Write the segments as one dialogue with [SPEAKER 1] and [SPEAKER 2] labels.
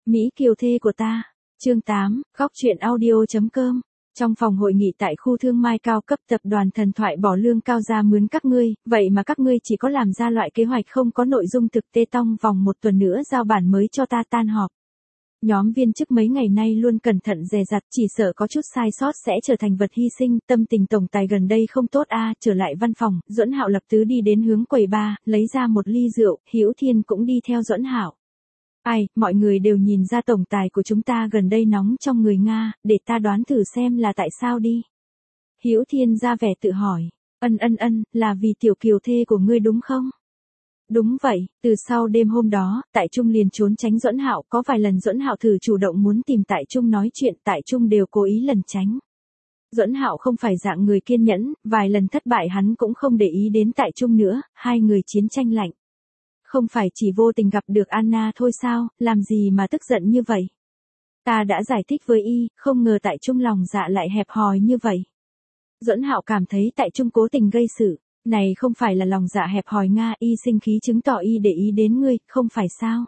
[SPEAKER 1] Mỹ kiều thê của ta. Chương 8, góc truyện audio.com. Trong phòng hội nghị tại khu thương mại cao cấp, tập đoàn Thần Thoại bỏ lương cao ra mướn các ngươi, vậy mà các ngươi chỉ có làm ra loại kế hoạch không có nội dung thực tế, trong vòng 1 tuần nữa giao bản mới cho ta tan họp. Nhóm viên chức mấy ngày nay luôn cẩn thận dè dặt, chỉ sợ có chút sai sót sẽ trở thành vật hy sinh. Tâm tình tổng tài gần đây không tốt a. Trở lại văn phòng, Duẫn Hạo lập tức đi đến hướng quầy bar, lấy ra một ly rượu. Hữu Thiên cũng đi theo Duẫn Hạo. Ai, mọi người đều nhìn ra tổng tài của chúng ta gần đây nóng trong người Nga, để ta đoán thử xem là tại sao đi. Hữu Thiên ra vẻ tự hỏi. Là vì tiểu kiều thê của ngươi đúng không? Đúng vậy, từ sau đêm hôm đó, Tại Trung liền trốn tránh Duẫn Hạo, có vài lần Duẫn Hạo thử chủ động muốn tìm Tại Trung nói chuyện, Tại Trung đều cố ý lẩn tránh. Duẫn Hạo không phải dạng người kiên nhẫn, vài lần thất bại hắn cũng không để ý đến Tại Trung nữa, hai người chiến tranh lạnh. Không phải chỉ vô tình gặp được Anna thôi sao, làm gì mà tức giận như vậy? Ta đã giải thích với y, không ngờ Tại Trung lòng dạ lại hẹp hòi như vậy. Duẫn Hạo cảm thấy Tại Trung cố tình gây sự. Này không phải là lòng dạ hẹp hòi Nga, y sinh khí chứng tỏ y để ý đến ngươi, không phải sao?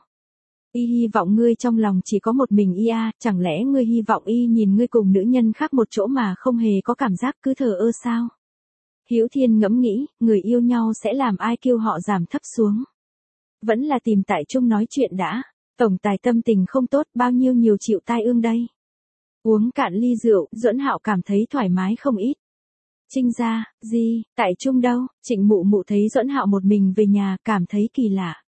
[SPEAKER 1] Y hy vọng ngươi trong lòng chỉ có một mình y à, chẳng lẽ ngươi hy vọng y nhìn ngươi cùng nữ nhân khác một chỗ mà không hề có cảm giác, cứ thờ ơ sao? Hữu Thiên ngẫm nghĩ, người yêu nhau sẽ làm ai kêu họ giảm thấp xuống. Vẫn là tìm Tại Trung nói chuyện đã, tổng tài tâm tình không tốt, bao nhiêu nhiều chịu tai ương đây. Uống cạn ly rượu, Duẫn Hạo cảm thấy thoải mái không ít. Trinh gia, gì, Tại Trung đâu? Trịnh Mụ Mụ thấy Duẫn Hạo một mình về nhà, cảm thấy kỳ lạ.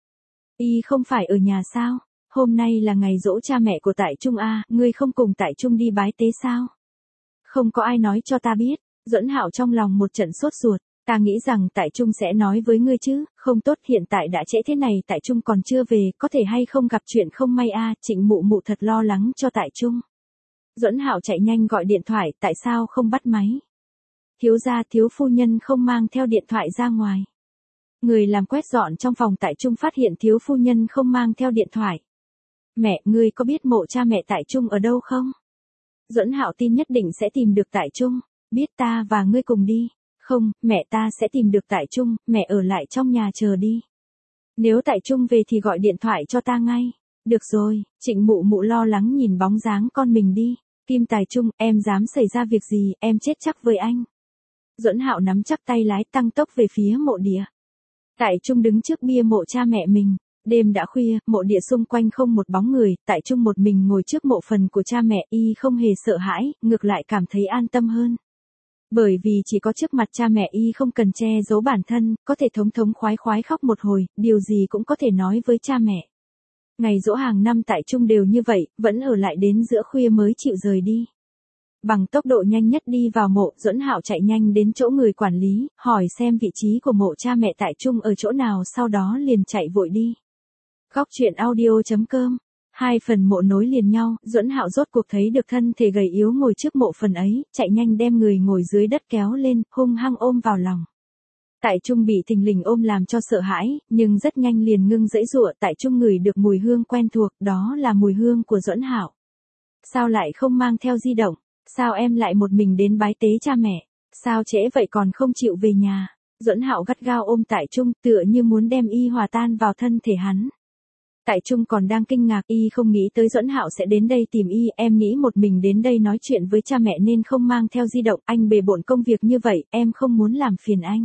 [SPEAKER 1] Y không phải ở nhà sao? Hôm nay là ngày giỗ cha mẹ của Tại Trung à, ngươi không cùng Tại Trung đi bái tế sao? Không có ai nói cho ta biết. Duẫn Hạo trong lòng một trận sốt ruột. Ta nghĩ rằng Tại Trung sẽ nói với ngươi chứ, không tốt, hiện tại đã trễ thế này, Tại Trung còn chưa về, có thể hay không gặp chuyện không may à, Trịnh Mụ Mụ thật lo lắng cho Tại Trung. Duẫn Hạo chạy nhanh gọi điện thoại, tại sao không bắt máy? Thiếu gia, thiếu phu nhân không mang theo điện thoại ra ngoài. Người làm quét dọn trong phòng Tại Trung phát hiện thiếu phu nhân không mang theo điện thoại. Mẹ, ngươi có biết mộ cha mẹ Tại Trung ở đâu không? Duẫn Hạo tin nhất định sẽ tìm được Tại Trung. Biết, ta và ngươi cùng đi. Không, mẹ, ta sẽ tìm được Tại Trung, mẹ ở lại trong nhà chờ đi. Nếu Tại Trung về thì gọi điện thoại cho ta ngay. Được rồi, Trịnh Mụ Mụ lo lắng nhìn bóng dáng con mình đi. Kim Tại Trung, em dám xảy ra việc gì, em chết chắc với anh. Duẫn Hạo nắm chắc tay lái tăng tốc về phía mộ địa. Tại Trung đứng trước bia mộ cha mẹ mình. Đêm đã khuya, mộ địa xung quanh không một bóng người, Tại Trung một mình ngồi trước mộ phần của cha mẹ, y không hề sợ hãi, ngược lại cảm thấy an tâm hơn. Bởi vì chỉ có trước mặt cha mẹ y không cần che giấu bản thân, có thể thống khoái khoái khóc một hồi, điều gì cũng có thể nói với cha mẹ. Ngày giỗ hàng năm Tại Trung đều như vậy, vẫn ở lại đến giữa khuya mới chịu rời đi. Bằng tốc độ nhanh nhất đi vào mộ, Duẫn Hạo chạy nhanh đến chỗ người quản lý, hỏi xem vị trí của mộ cha mẹ Tại Trung ở chỗ nào, sau đó liền chạy vội đi. Góc truyện audio.com. Hai phần mộ nối liền nhau, Duẫn Hạo rốt cuộc thấy được thân thể gầy yếu ngồi trước mộ phần ấy, chạy nhanh đem người ngồi dưới đất kéo lên, hung hăng ôm vào lòng. Tại Trung bị thình lình ôm làm cho sợ hãi, nhưng rất nhanh liền ngưng giãy giụa. Tại Trung ngửi được mùi hương quen thuộc, đó là mùi hương của Duẫn Hạo. Sao lại không mang theo di động? Sao em lại một mình đến bái tế cha mẹ? Sao trễ vậy còn không chịu về nhà? Duẫn Hạo gắt gao ôm Tại Trung, tựa như muốn đem y hòa tan vào thân thể hắn. Tại Trung còn đang kinh ngạc, y không nghĩ tới Duẫn Hạo sẽ đến đây tìm y, em nghĩ một mình đến đây nói chuyện với cha mẹ nên không mang theo di động, anh bề bộn công việc như vậy, em không muốn làm phiền anh.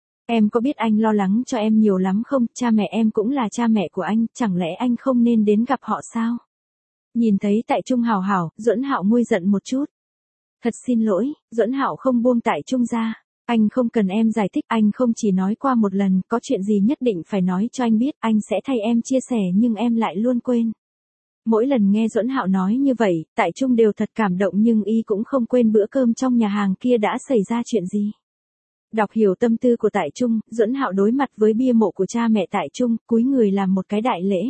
[SPEAKER 1] Em có biết anh lo lắng cho em nhiều lắm không, cha mẹ em cũng là cha mẹ của anh, chẳng lẽ anh không nên đến gặp họ sao? Nhìn thấy Tại Trung hào hảo, Duẫn Hạo nguôi giận một chút. Thật xin lỗi, Duẫn Hạo không buông Tại Trung ra. Anh không cần em giải thích, anh không chỉ nói qua một lần, có chuyện gì nhất định phải nói cho anh biết, anh sẽ thay em chia sẻ nhưng em lại luôn quên. Mỗi lần nghe Duẫn Hạo nói như vậy, Tại Trung đều thật cảm động nhưng y cũng không quên bữa cơm trong nhà hàng kia đã xảy ra chuyện gì. Đọc hiểu tâm tư của Tại Trung, Duẫn Hạo đối mặt với bia mộ của cha mẹ Tại Trung, cúi người làm một cái đại lễ.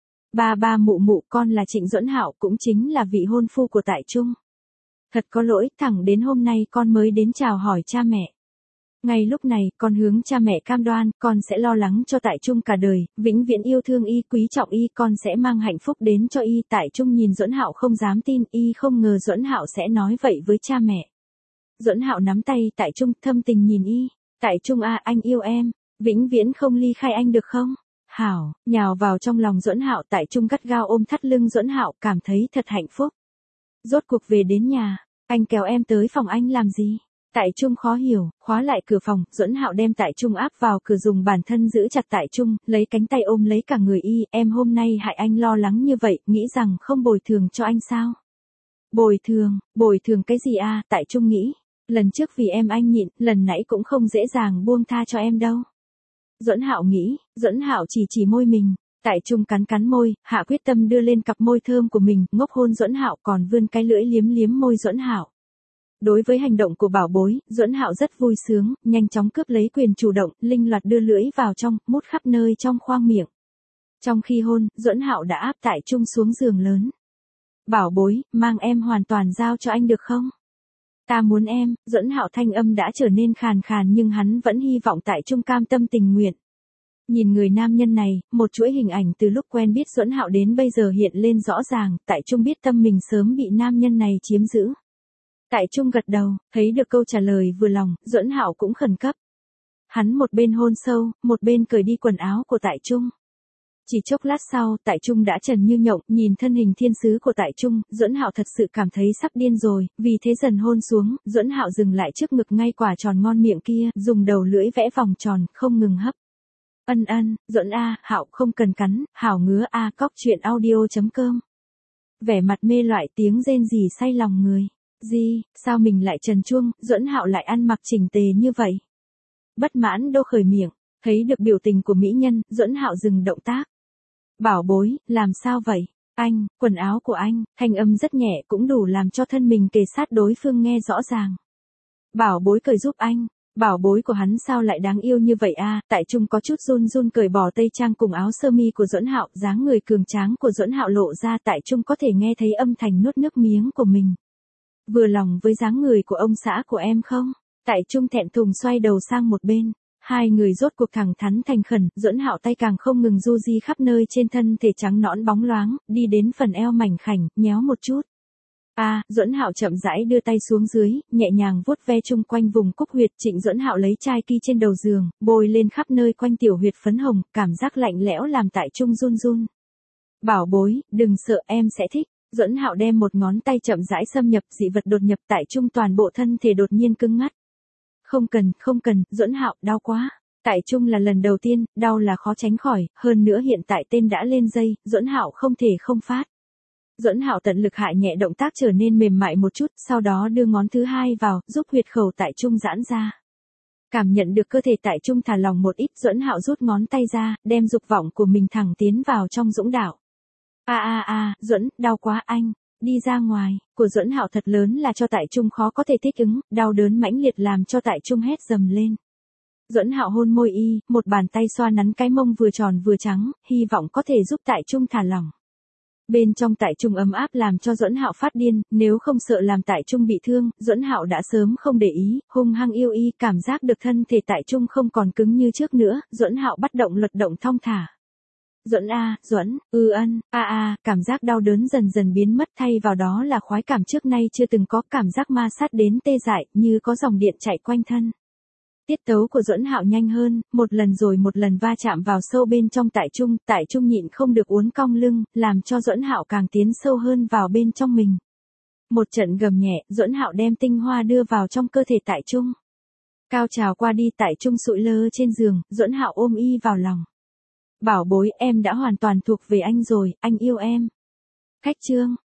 [SPEAKER 1] Ba Mụ Mụ, con là Trịnh Duẫn Hạo, cũng chính là vị hôn phu của Tại Trung. Thật có lỗi, thẳng đến hôm nay con mới đến chào hỏi cha mẹ. Ngay lúc này, con hướng cha mẹ cam đoan, con sẽ lo lắng cho Tại Trung cả đời, vĩnh viễn yêu thương y, quý trọng y, con sẽ mang hạnh phúc đến cho y. Tại Trung nhìn Duẫn Hạo không dám tin, y không ngờ Duẫn Hạo sẽ nói vậy với cha mẹ. Duẫn Hạo nắm tay Tại Trung, thâm tình nhìn y. Tại Trung à, anh yêu em, vĩnh viễn không ly khai anh được không? Hảo, nhào vào trong lòng Duẫn Hạo, Tại Trung gắt gao ôm thắt lưng Duẫn Hạo, cảm thấy thật hạnh phúc. Rốt cuộc về đến nhà, anh kéo em tới phòng anh làm gì? Tại Trung khó hiểu, khóa lại cửa phòng, Duẫn Hạo đem Tại Trung áp vào cửa, dùng bản thân giữ chặt Tại Trung, lấy cánh tay ôm lấy cả người y, em hôm nay hại anh lo lắng như vậy, nghĩ rằng không bồi thường cho anh sao? Bồi thường cái gì a? Tại Trung nghĩ, lần trước vì em anh nhịn, lần nãy cũng không dễ dàng buông tha cho em đâu. Duẫn Hạo nghĩ, Duẫn Hạo chỉ môi mình. Tại Trung cắn môi, hạ quyết tâm đưa lên cặp môi thơm của mình, ngốc hôn Duẫn Hạo, còn vươn cái lưỡi liếm môi Duẫn Hạo. Đối với hành động của bảo bối, Duẫn Hạo rất vui sướng, nhanh chóng cướp lấy quyền chủ động, linh loạt đưa lưỡi vào trong, mút khắp nơi trong khoang miệng. Trong khi hôn, Duẫn Hạo đã áp Tại Trung xuống giường lớn. Bảo bối, mang em hoàn toàn giao cho anh được không? Ta muốn em. Duẫn Hạo thanh âm đã trở nên khàn khàn, nhưng hắn vẫn hy vọng Tại Trung cam tâm tình nguyện. Nhìn người nam nhân này, một chuỗi hình ảnh từ lúc quen biết Duẫn Hạo đến bây giờ hiện lên rõ ràng, Tại Trung biết tâm mình sớm bị nam nhân này chiếm giữ. Tại Trung gật đầu, thấy được câu trả lời vừa lòng, Duẫn Hạo cũng khẩn cấp. Hắn một bên hôn sâu, một bên cởi đi quần áo của Tại Trung. Chỉ chốc lát sau, Tại Trung đã trần như nhộng, nhìn thân hình thiên sứ của Tại Trung, Duẫn Hạo thật sự cảm thấy sắp điên rồi, vì thế dần hôn xuống, Duẫn Hạo dừng lại trước ngực ngay quả tròn ngon miệng kia, dùng đầu lưỡi vẽ vòng tròn, không ngừng hấp. Ân, Duẫn a, Hạo không cần cắn, Hảo ngứa a. Cóc truyện audio.com. Vẻ mặt mê loại, tiếng rên rỉ say lòng người. Gì, sao mình lại trần truông, Duẫn Hạo lại ăn mặc chỉnh tề như vậy? Bất mãn đô khởi miệng, thấy được biểu tình của mỹ nhân, Duẫn Hạo dừng động tác. Bảo bối, làm sao vậy? Anh, quần áo của anh, thanh âm rất nhẹ cũng đủ làm cho thân mình kề sát đối phương nghe rõ ràng. Bảo bối cởi giúp anh. Bảo bối của hắn sao lại đáng yêu như vậy a? Tại Trung có chút run cởi bỏ tây trang cùng áo sơ mi của Duẫn Hạo, dáng người cường tráng của Duẫn Hạo lộ ra, Tại Trung có thể nghe thấy âm thanh nuốt nước miếng của mình. Vừa lòng với dáng người của ông xã của em không? Tại Trung thẹn thùng xoay đầu sang một bên. Hai người rốt cuộc thẳng thắn thành khẩn, Duẫn Hạo tay càng không ngừng du di khắp nơi trên thân thể trắng nõn bóng loáng, đi đến phần eo mảnh khảnh, nhéo một chút. Duẫn Hạo chậm rãi đưa tay xuống dưới, nhẹ nhàng vuốt ve chung quanh vùng cúc huyệt. Trịnh Duẫn Hạo lấy chai ki trên đầu giường, bôi lên khắp nơi quanh tiểu huyệt phấn hồng, cảm giác lạnh lẽo làm Tại Trung run. Bảo bối, đừng sợ, em sẽ thích. Duẫn Hạo đem một ngón tay chậm rãi xâm nhập, dị vật đột nhập Tại Trung, toàn bộ thân thể đột nhiên cứng ngắt. Không cần, Duẫn Hạo, đau quá. Tại Trung là lần đầu tiên, đau là khó tránh khỏi, hơn nữa hiện tại tên đã lên dây, Duẫn Hạo không thể không phát. Duẫn Hạo tận lực hạ nhẹ động tác trở nên mềm mại một chút, sau đó đưa ngón thứ hai vào, giúp huyệt khẩu Tại Trung giãn ra. Cảm nhận được cơ thể Tại Trung thả lỏng một ít, Duẫn Hạo rút ngón tay ra, đem dục vọng của mình thẳng tiến vào trong dũng đạo. Duẫn, đau quá anh. Đi ra ngoài, của Duẫn Hạo thật lớn là cho Tại Trung khó có thể thích ứng, đau đớn mãnh liệt làm cho Tại Trung hét dầm lên. Duẫn Hạo hôn môi y, một bàn tay xoa nắn cái mông vừa tròn vừa trắng, hy vọng có thể giúp Tại Trung thả lỏng. Bên trong Tại Trung ấm áp làm cho Duẫn Hạo phát điên, nếu không sợ làm Tại Trung bị thương, Duẫn Hạo đã sớm không để ý, hung hăng yêu y, cảm giác được thân thể Tại Trung không còn cứng như trước nữa, Duẫn Hạo bắt động luật động thong thả. Duẫn, cảm giác đau đớn dần biến mất, thay vào đó là khoái cảm trước nay chưa từng có, cảm giác ma sát đến tê dại, như có dòng điện chạy quanh thân. Tiết tấu của Duẫn Hạo nhanh hơn, một lần rồi một lần va chạm vào sâu bên trong Tại Trung nhịn không được uốn cong lưng, làm cho Duẫn Hạo càng tiến sâu hơn vào bên trong mình. Một trận gầm nhẹ, Duẫn Hạo đem tinh hoa đưa vào trong cơ thể Tại Trung. Cao trào qua đi, Tại Trung sụi lơ trên giường, Duẫn Hạo ôm y vào lòng. Bảo bối, em đã hoàn toàn thuộc về anh rồi, anh yêu em. Khách chương.